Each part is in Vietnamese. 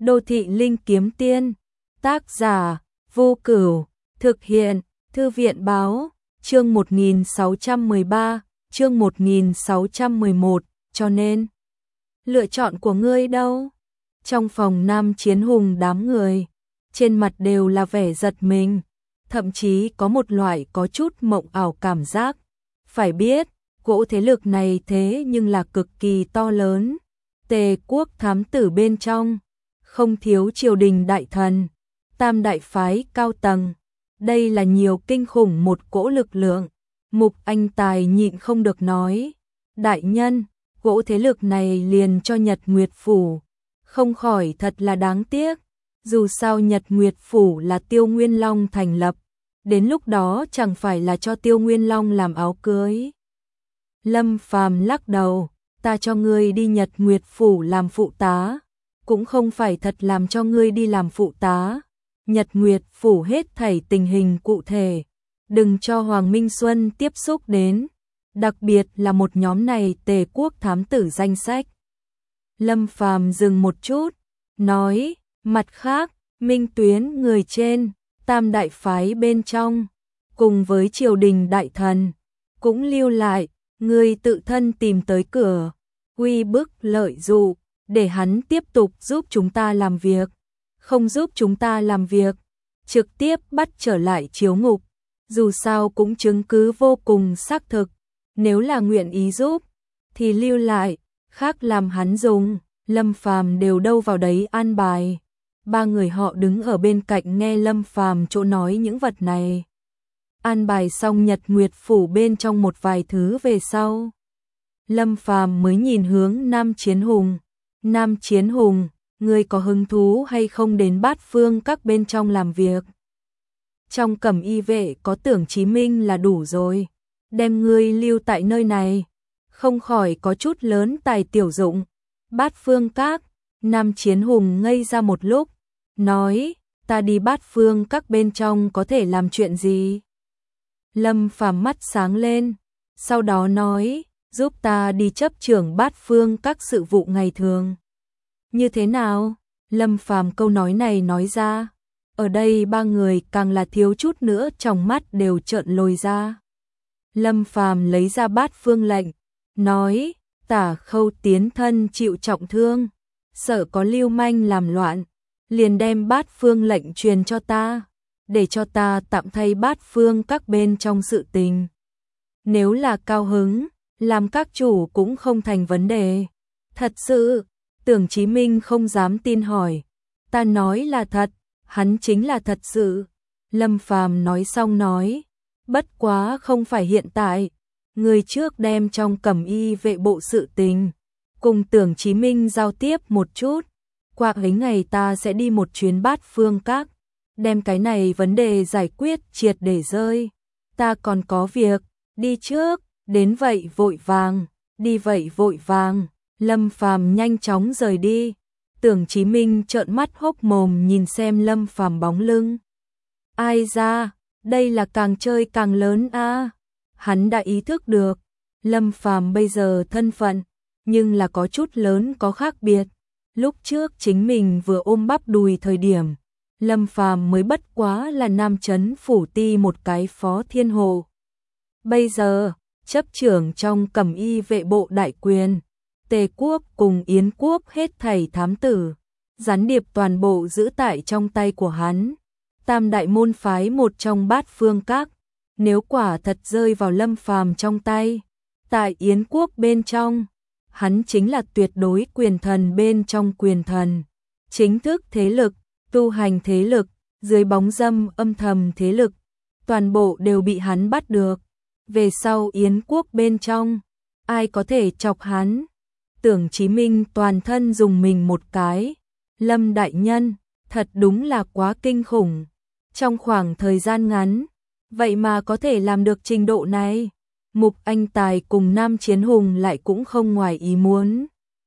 Đô thị linh kiếm tiên, tác giả, Vô Cửu, thực hiện, Thư viện báo, chương 1613, chương 1611, cho nên, lựa chọn của ngươi đâu? Trong phòng Nam Chiến Hùng đám người, trên mặt đều là vẻ giật mình, thậm chí có một loại có chút mộng ảo cảm giác. Phải biết, cỗ thế lực này thế nhưng là cực kỳ to lớn. Tề quốc thám tử bên trong, không thiếu triều đình đại thần, tam đại phái cao tầng. Đây là nhiều kinh khủng một cỗ lực lượng. Mục Anh Tài nhịn không được nói, đại nhân, cỗ thế lực này liền cho Nhật Nguyệt Phủ, không khỏi thật là đáng tiếc. Dù sao Nhật Nguyệt Phủ là Tiêu Nguyên Long thành lập, đến lúc đó chẳng phải là cho Tiêu Nguyên Long làm áo cưới. Lâm Phàm lắc đầu, ta cho ngươi đi Nhật Nguyệt Phủ làm phụ tá, cũng không phải thật làm cho ngươi đi làm phụ tá. Nhật Nguyệt Phủ hết thảy tình hình cụ thể, đừng cho Hoàng Minh Xuân tiếp xúc đến, đặc biệt là một nhóm này Tề quốc thám tử danh sách. Lâm Phàm dừng một chút, nói, mặt khác, Minh Tuyến người trên, tam đại phái bên trong, cùng với triều đình đại thần, cũng lưu lại, người tự thân tìm tới cửa, uy bức lợi dụ, để hắn tiếp tục giúp chúng ta làm việc, không giúp chúng ta làm việc, trực tiếp bắt trở lại chiếu ngục, dù sao cũng chứng cứ vô cùng xác thực, nếu là nguyện ý giúp, thì lưu lại, khác làm hắn dùng. Lâm Phàm đều đâu vào đấy an bài. Ba người họ đứng ở bên cạnh nghe Lâm Phàm chỗ nói những vật này. An bài xong Nhật Nguyệt Phủ bên trong một vài thứ về sau, Lâm Phàm mới nhìn hướng Nam Chiến Hùng. Nam Chiến Hùng, ngươi có hứng thú hay không đến Bát Phương các bên trong làm việc? Trong Cẩm Y vệ có Tưởng Chí Minh là đủ rồi, đem ngươi lưu tại nơi này, không khỏi có chút lớn tài tiểu dụng. Bát Phương các, Nam Chiến Hùng ngây ra một lúc, nói, ta đi Bát Phương các bên trong có thể làm chuyện gì? Lâm Phàm mắt sáng lên, sau đó nói, giúp ta đi chấp trưởng Bát Phương các sự vụ ngày thường. Như thế nào? Lâm Phàm câu nói này nói ra, ở đây ba người càng là thiếu chút nữa trong mắt đều trợn lồi ra. Lâm Phàm lấy ra Bát Phương lệnh, nói, Tả Khâu tiến thân chịu trọng thương, sợ có lưu manh làm loạn, liền đem Bát Phương lệnh truyền cho ta, để cho ta tạm thay Bát Phương các bên trong sự tình. Nếu là cao hứng, làm các chủ cũng không thành vấn đề. Thật sự? Tưởng Chí Minh không dám tin hỏi. Ta nói là thật, hắn chính là thật sự. Lâm Phàm nói xong nói, bất quá không phải hiện tại. Người trước đem trong Cẩm Y vệ bộ sự tình, cùng Tưởng Chí Minh giao tiếp một chút. Qua ấy ngày ta sẽ đi một chuyến Bát Phương các, đem cái này vấn đề giải quyết triệt để rơi. Ta còn có việc, đi trước, đến vậy vội vàng, đi vậy vội vàng. Lâm Phàm nhanh chóng rời đi. Tưởng Chí Minh trợn mắt hốc mồm nhìn xem Lâm Phàm bóng lưng. Ai ra, đây là càng chơi càng lớn a. Hắn đã ý thức được, Lâm Phàm bây giờ thân phận, nhưng là có chút lớn có khác biệt. Lúc trước chính mình vừa ôm bắp đùi thời điểm, Lâm Phàm mới bất quá là Nam Trấn phủ ti một cái phó thiên hộ. Bây giờ, chấp trưởng trong Cẩm Y vệ bộ đại quyền, Tề quốc cùng Yến quốc hết thảy thám tử, gián điệp toàn bộ giữ tại trong tay của hắn. Tam đại môn phái một trong Bát Phương các, nếu quả thật rơi vào Lâm Phàm trong tay, tại Yến quốc bên trong, hắn chính là tuyệt đối quyền thần bên trong quyền thần, chính thức thế lực, tu hành thế lực, dưới bóng râm âm thầm thế lực, toàn bộ đều bị hắn bắt được. Về sau Yến quốc bên trong, ai có thể chọc hắn? Tưởng Chí Minh toàn thân dùng mình một cái. Lâm đại nhân, thật đúng là quá kinh khủng. Trong khoảng thời gian ngắn, vậy mà có thể làm được trình độ này. Mục Anh Tài cùng Nam Chiến Hùng lại cũng không ngoài ý muốn.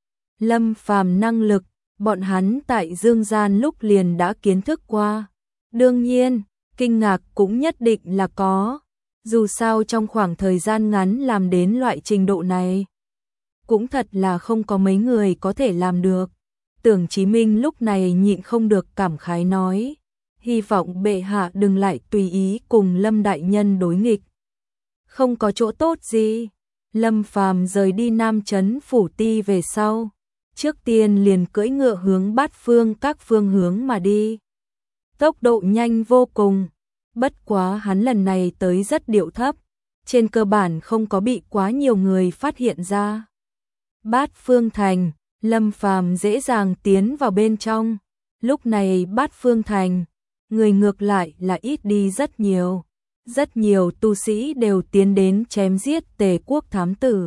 Lâm Phàm năng lực, bọn hắn tại Dương Gian lúc liền đã kiến thức qua. Đương nhiên, kinh ngạc cũng nhất định là có. Dù sao trong khoảng thời gian ngắn làm đến loại trình độ này, cũng thật là không có mấy người có thể làm được. Tưởng Chí Minh lúc này nhịn không được cảm khái nói, hy vọng bệ hạ đừng lại tùy ý cùng Lâm đại nhân đối nghịch. Không có chỗ tốt gì. Lâm Phàm rời đi Nam Trấn Phủ Ti về sau, trước tiên liền cưỡi ngựa hướng Bát Phương các phương hướng mà đi. Tốc độ nhanh vô cùng, bất quá hắn lần này tới rất điệu thấp, trên cơ bản không có bị quá nhiều người phát hiện ra. Bát Phương Thành, Lâm Phàm dễ dàng tiến vào bên trong, lúc này Bát Phương Thành, người ngược lại là ít đi rất nhiều. Rất nhiều tu sĩ đều tiến đến chém giết Tề quốc thám tử.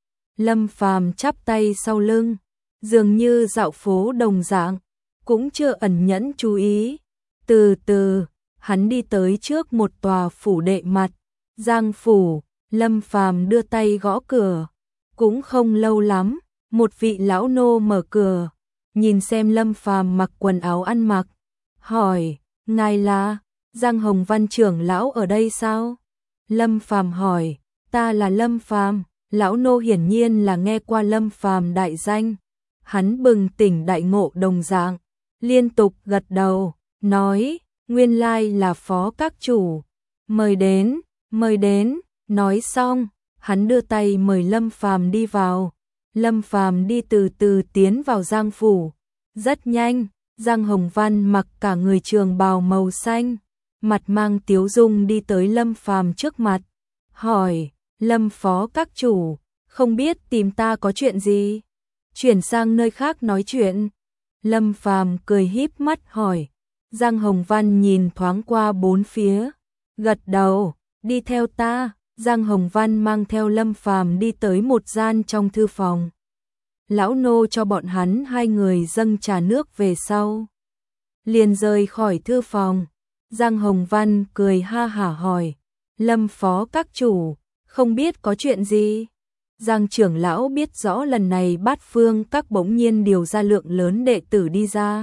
Lâm Phàm chắp tay sau lưng, dường như dạo phố đồng dạng, cũng chưa ẩn nhẫn chú ý. Từ từ, hắn đi tới trước một tòa phủ đệ mặt, Giang phủ. Lâm Phàm đưa tay gõ cửa, cũng không lâu lắm, một vị lão nô mở cửa, nhìn xem Lâm Phàm mặc quần áo ăn mặc, hỏi, ngài là Giang Hồng Văn trưởng lão ở đây sao? Lâm Phàm hỏi, ta là Lâm Phàm. Lão nô hiển nhiên là nghe qua Lâm Phàm đại danh, hắn bừng tỉnh đại ngộ đồng dạng, liên tục gật đầu, nói, nguyên lai là phó các chủ, mời đến, mời đến. Nói xong, hắn đưa tay mời Lâm Phàm đi vào. Lâm Phàm đi từ từ tiến vào Giang phủ. Rất nhanh, Giang Hồng Văn mặc cả người trường bào màu xanh, mặt mang tiếu dung đi tới Lâm Phàm trước mặt, hỏi, Lâm phó các chủ, không biết tìm ta có chuyện gì? Chuyển sang nơi khác nói chuyện. Lâm Phàm cười híp mắt hỏi. Giang Hồng Văn nhìn thoáng qua bốn phía, gật đầu, đi theo ta. Giang Hồng Văn mang theo Lâm Phàm đi tới một gian trong thư phòng. Lão nô cho bọn hắn hai người dâng trà nước về sau, liền rời khỏi thư phòng. Giang Hồng Văn cười ha hả hỏi, Lâm phó các chủ, không biết có chuyện gì? Giang trưởng lão biết rõ lần này Bát Phương các bỗng nhiên điều ra lượng lớn đệ tử đi ra.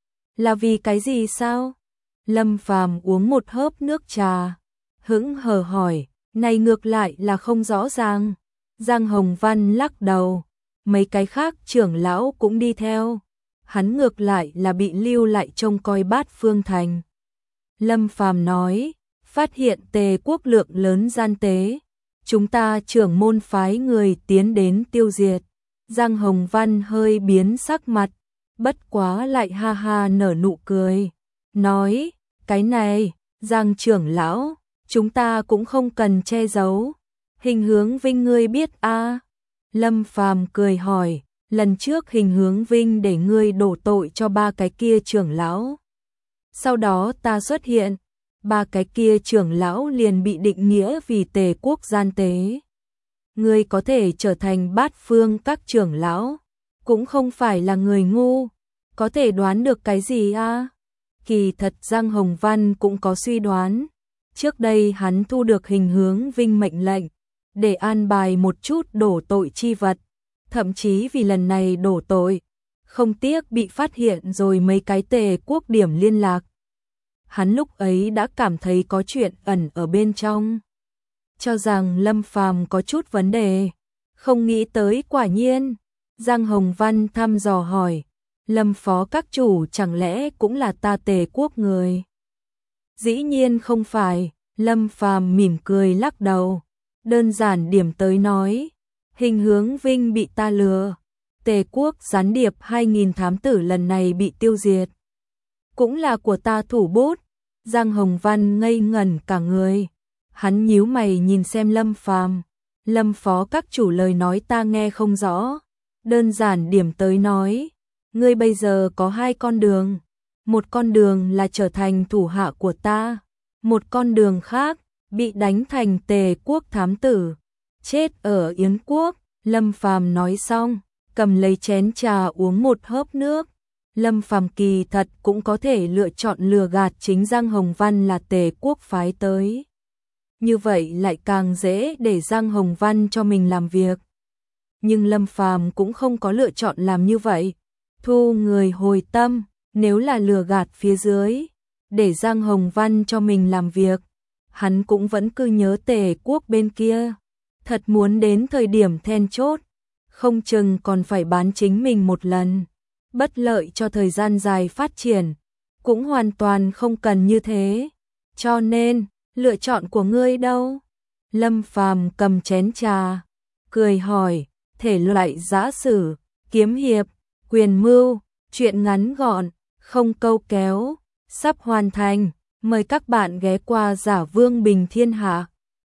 Là vì cái gì sao? Lâm Phàm uống một hớp nước trà, hững hờ hỏi, này ngược lại là không rõ ràng. Giang Hồng Văn lắc đầu, mấy cái khác trưởng lão cũng đi theo. Hắn ngược lại là bị lưu lại trông coi Bát Phương thành. Lâm Phàm nói, phát hiện Tề quốc lượng lớn gian tế, chúng ta trưởng môn phái người tiến đến tiêu diệt. Giang Hồng Văn hơi biến sắc mặt, bất quá lại ha ha nở nụ cười, nói, cái này, Giang trưởng lão, chúng ta cũng không cần che giấu. Hình Hướng Vinh ngươi biết a? Lâm Phàm cười hỏi, lần trước Hình Hướng Vinh để ngươi đổ tội cho ba cái kia trưởng lão. Sau đó ta xuất hiện, ba cái kia trưởng lão liền bị định nghĩa vì Tề quốc gian tế. Ngươi có thể trở thành Bát Phương các trưởng lão, cũng không phải là người ngu, có thể đoán được cái gì a? Kỳ thật Giang Hồng Văn cũng có suy đoán. Trước đây hắn thu được Hình Hướng Vinh mệnh lệnh, để an bài một chút đổ tội chi vật, thậm chí vì lần này đổ tội, không tiếc bị phát hiện rồi mấy cái Tề quốc điểm liên lạc. Hắn lúc ấy đã cảm thấy có chuyện ẩn ở bên trong, cho rằng Lâm Phàm có chút vấn đề, không nghĩ tới quả nhiên. Giang Hồng Văn thăm dò hỏi, Lâm phó các chủ chẳng lẽ cũng là ta Tề quốc người? Dĩ nhiên không phải. Lâm Phàm mỉm cười lắc đầu, đơn giản điểm tới nói, Hình Hướng Vinh bị ta lừa, Tề quốc gián điệp 2000 thám tử lần này bị tiêu diệt, cũng là của ta thủ bút. Giang Hồng Văn ngây ngẩn cả người, hắn nhíu mày nhìn xem Lâm Phàm. Lâm phó các chủ lời nói ta nghe không rõ, đơn giản điểm tới nói, ngươi bây giờ có hai con đường, một con đường là trở thành thủ hạ của ta, một con đường khác, bị đánh thành Tề quốc thám tử, chết ở Yến quốc. Lâm Phàm nói xong, cầm lấy chén trà uống một hớp nước. Lâm Phàm kỳ thật cũng có thể lựa chọn lừa gạt chính Giang Hồng Văn là Tề quốc phái tới. Như vậy lại càng dễ để Giang Hồng Văn cho mình làm việc. Nhưng Lâm Phàm cũng không có lựa chọn làm như vậy. Thu người hồi tâm, nếu là lừa gạt phía dưới, để Giang Hồng Văn cho mình làm việc, hắn cũng vẫn cứ nhớ Tề quốc bên kia. Thật muốn đến thời điểm then chốt, không chừng còn phải bán chính mình một lần. bất lợi cho thời gian dài phát triển, cũng hoàn toàn không cần như thế. Cho nên, lựa chọn của ngươi đâu? Lâm Phàm cầm chén trà, cười hỏi, thể loại giã sử, kiếm hiệp, quyền mưu, truyện ngắn gọn, không câu kéo, sắp hoàn thành, mời các bạn ghé qua Giả Vương Bình Thiên Hạ.